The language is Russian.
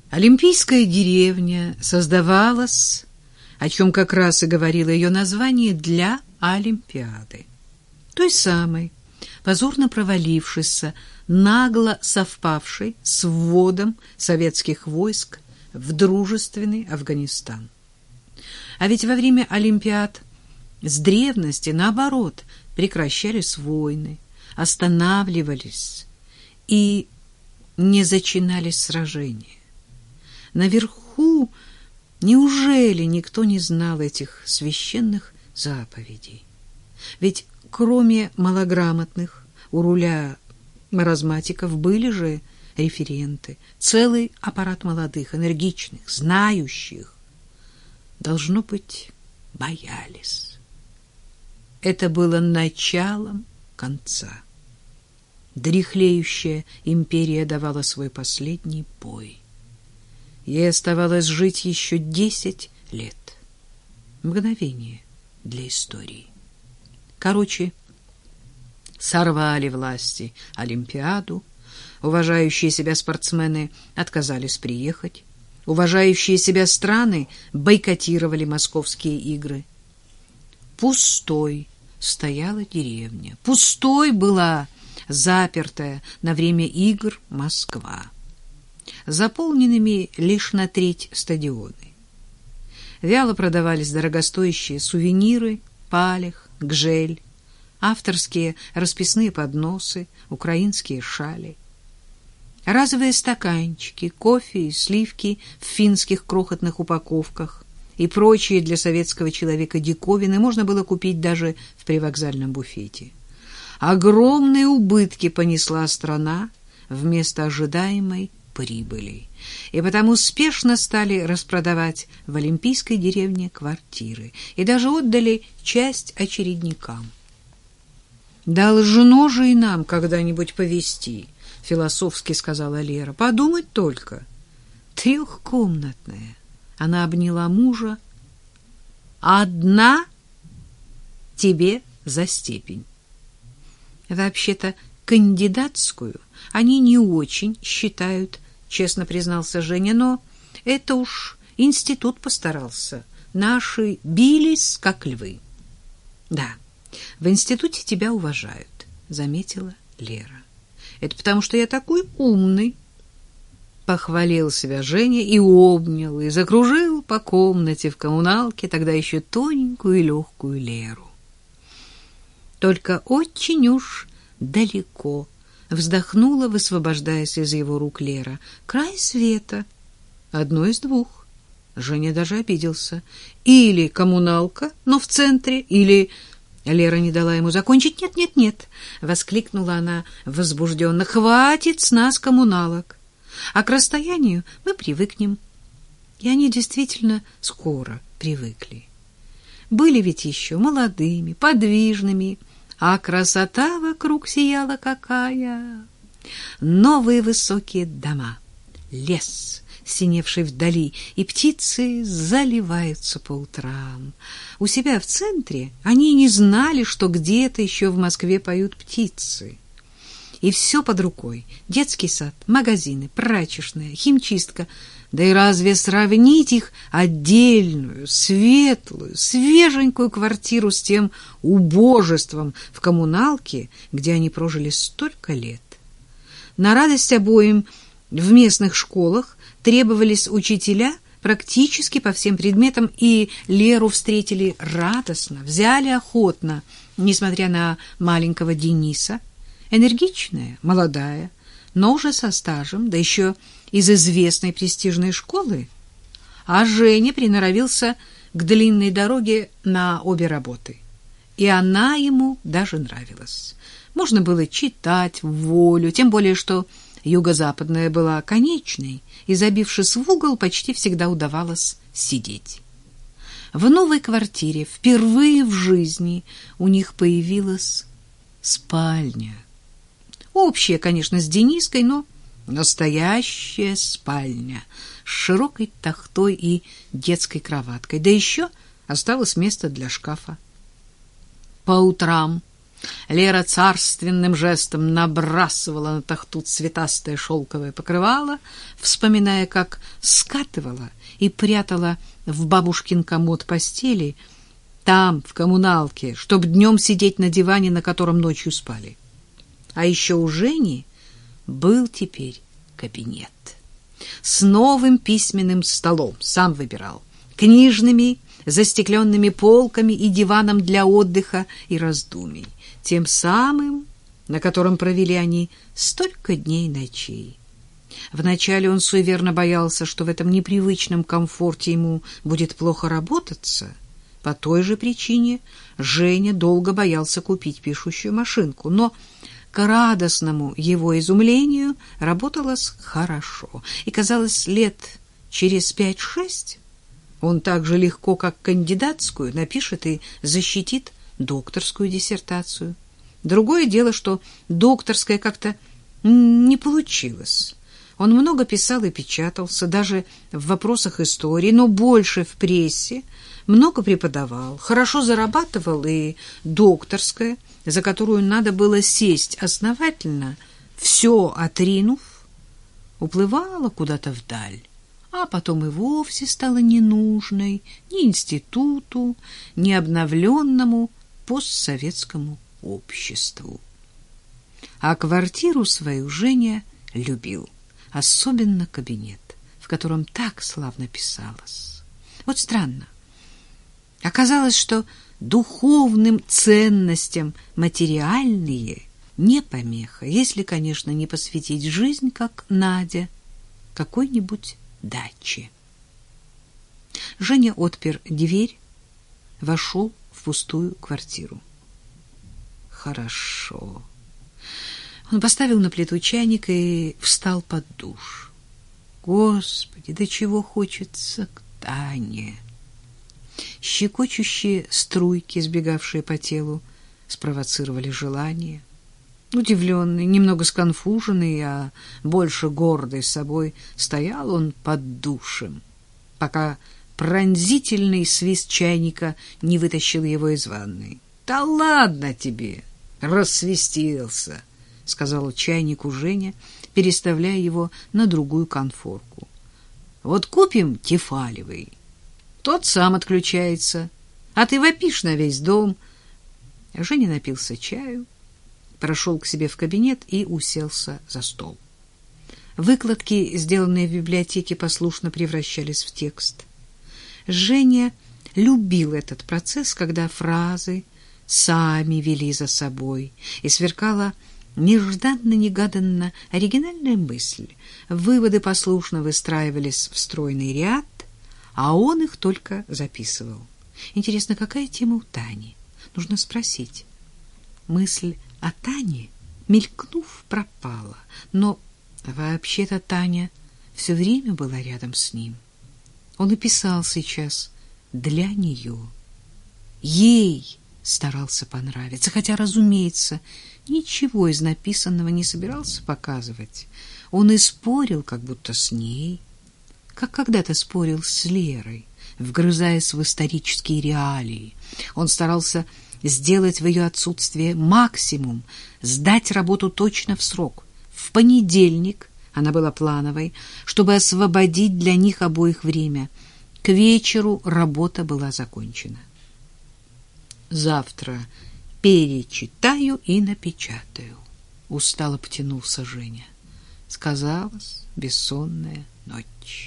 Олимпийская деревня создавалась, о чем как раз и говорило ее название, для Олимпиады. Той самой, позорно провалившейся, нагло совпавшей с вводом советских войск в дружественный Афганистан. А ведь во время Олимпиад с древности, наоборот, прекращались войны, останавливались и не зачинались сражения. Наверху неужели никто не знал этих священных заповедей? Ведь кроме малограмотных у руля маразматиков были же референты, целый аппарат молодых, энергичных, знающих. Должно быть, боялись. Это было началом конца. Дряхлеющая империя давала свой последний бой. Ей оставалось жить еще 10 лет. Мгновение для истории. Короче, сорвали власти Олимпиаду, уважающие себя спортсмены отказались приехать, уважающие себя страны бойкотировали московские игры. Пустой стояла деревня, пустой была запертая на время игр Москва, заполненными лишь на треть стадионы. Вяло продавались дорогостоящие сувениры, палех, гжель, авторские расписные подносы, украинские шали. Разовые стаканчики, кофе и сливки в финских крохотных упаковках и прочие для советского человека диковины можно было купить даже в привокзальном буфете. Огромные убытки понесла страна вместо ожидаемой прибыли, и потому спешно стали распродавать в Олимпийской деревне квартиры и даже отдали часть очередникам. «Должно же и нам когда-нибудь повезти», — философски сказала Лера. «Подумать только. Трехкомнатная». Она обняла мужа. «Одна тебе за степень». Вообще-то кандидатскую они не очень считают, честно признался Женя, но это уж институт постарался. Наши бились, как львы. Да, в институте тебя уважают, заметила Лера. Это потому, что я такой умный. Похвалил себя Женя и обнял, и закружил по комнате в коммуналке тогда еще тоненькую и легкую Леру. Только очень уж далеко, вздохнула, высвобождаясь из его рук Лера. Край света. Одно из двух. Женя даже обиделся. Или коммуналка, но в центре, или... Лера не дала ему закончить. «Нет», — воскликнула она возбужденно. «Хватит с нас коммуналок. А к расстоянию мы привыкнем». И они действительно скоро привыкли. Были ведь еще молодыми, подвижными, а красота вокруг сияла какая! Новые высокие дома, лес, синевший вдали, и птицы заливаются по утрам. У себя в центре они не знали, что где-то еще в Москве поют птицы. И все под рукой: детский сад, магазины, прачечная, химчистка. Да и разве сравнить их отдельную, светлую, свеженькую квартиру с тем убожеством в коммуналке, где они прожили столько лет? На радость обоим в местных школах требовались учителя практически по всем предметам, и Леру встретили радостно, взяли охотно, несмотря на маленького Дениса. Энергичная, молодая, но уже со стажем, да еще из известной престижной школы. А Женя приноровился к длинной дороге на обе работы. И она ему даже нравилась. Можно было читать в волю, тем более что юго-западная была конечной, и, забившись в угол, почти всегда удавалось сидеть. В новой квартире впервые в жизни у них появилась спальня. Общая, конечно, с Дениской, но настоящая спальня с широкой тахтой и детской кроваткой. Да еще осталось место для шкафа. По утрам Лера царственным жестом набрасывала на тахту цветастое шелковое покрывало, вспоминая, как скатывала и прятала в бабушкин комод постели, там, в коммуналке, чтоб днем сидеть на диване, на котором ночью спали. А еще у Жени был теперь кабинет с новым письменным столом, сам выбирал, книжными застекленными полками и диваном для отдыха и раздумий, тем самым, на котором провели они столько дней и ночей. Вначале он суеверно боялся, что в этом непривычном комфорте ему будет плохо работаться. По той же причине Женя долго боялся купить пишущую машинку, но к радостному его изумлению работалось хорошо, и, казалось, лет через 5-6 он так же легко, как кандидатскую, напишет и защитит докторскую диссертацию. Другое дело, что докторская как-то не получилось. Он много писал и печатался, даже в вопросах истории, но больше в прессе, много преподавал, хорошо зарабатывал, и докторская, за которую надо было сесть основательно, все отринув, уплывала куда-то вдаль, а потом и вовсе стала ненужной ни институту, ни обновленному постсоветскому обществу. А квартиру свою Женя любил, особенно кабинет, в котором так славно писалось. Вот странно. Оказалось, что духовным ценностям материальные не помеха, если, конечно, не посвятить жизнь, как Надя, какой-нибудь даче. Женя отпер дверь, вошел в пустую квартиру. Хорошо. Он поставил на плиту чайник и встал под душ. Господи, до чего хочется к Тане! Щекочущие струйки, сбегавшие по телу, спровоцировали желание. Удивленный, немного сконфуженный, а больше гордый собой, стоял он под душем, пока пронзительный свист чайника не вытащил его из ванной. — Да ладно тебе, рассвистелся, — сказал чайнику Женя, переставляя его на другую конфорку. — Вот купим тефалевый. Тот сам отключается, а ты вопишь на весь дом. Женя напился чаю, прошел к себе в кабинет и уселся за стол. Выкладки, сделанные в библиотеке, послушно превращались в текст. Женя любил этот процесс, когда фразы сами вели за собой, и сверкала нежданно-негаданно оригинальная мысль. Выводы послушно выстраивались в стройный ряд, а он их только записывал. Интересно, какая тема у Тани? Нужно спросить. Мысль о Тане, мелькнув, пропала, но вообще-то Таня все время была рядом с ним. Он и писал сейчас для нее. Ей старался понравиться, хотя, разумеется, ничего из написанного не собирался показывать. Он и спорил, как будто с ней, как когда-то спорил с Лерой, вгрызаясь в исторические реалии. Он старался сделать в ее отсутствие максимум, сдать работу точно в срок. В понедельник, она была плановой, чтобы освободить для них обоих время. К вечеру работа была закончена. Завтра перечитаю и напечатаю. Устало потянулся Женя. Сказалась бессонная ночь.